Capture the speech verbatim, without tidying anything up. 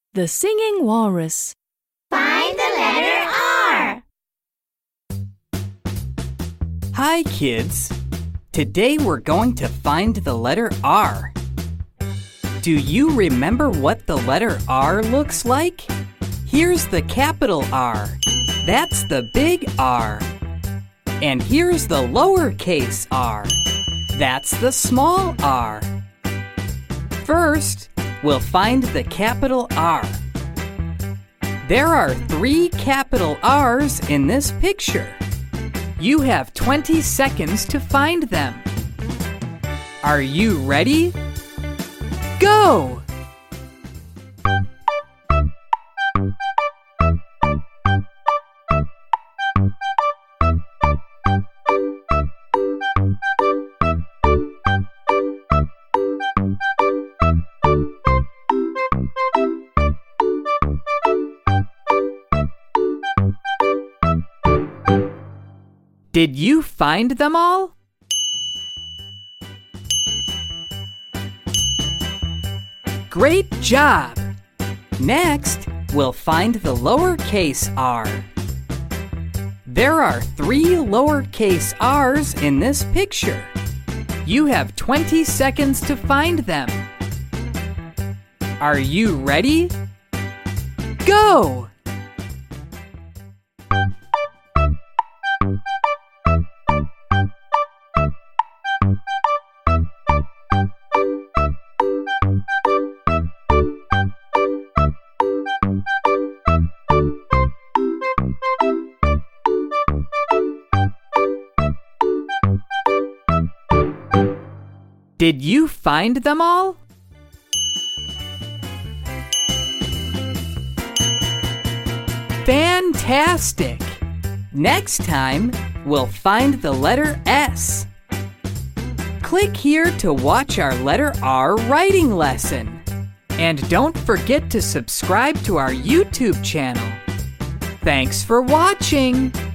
The Singing Walrus. Find the letter R. Hi, kids. Today we're going to find the letter R. Do you remember what the letter R looks like? Here's the capital R. That's the big R. And here's the lowercase r. That's the small r. First, we'll find the capital R. There are three capital R's in this picture. You have twenty seconds to find them. Are you ready? Go! Did you find them all? Great job! Next, we'll find the lowercase r. There are three lowercase r's in this picture. You have twenty seconds to find them. Are you ready? Go! Did you find them all? Fantastic! Next time, we'll find the letter S. Click here to watch our letter R writing lesson. And don't forget to subscribe to our YouTube channel. Thanks for watching!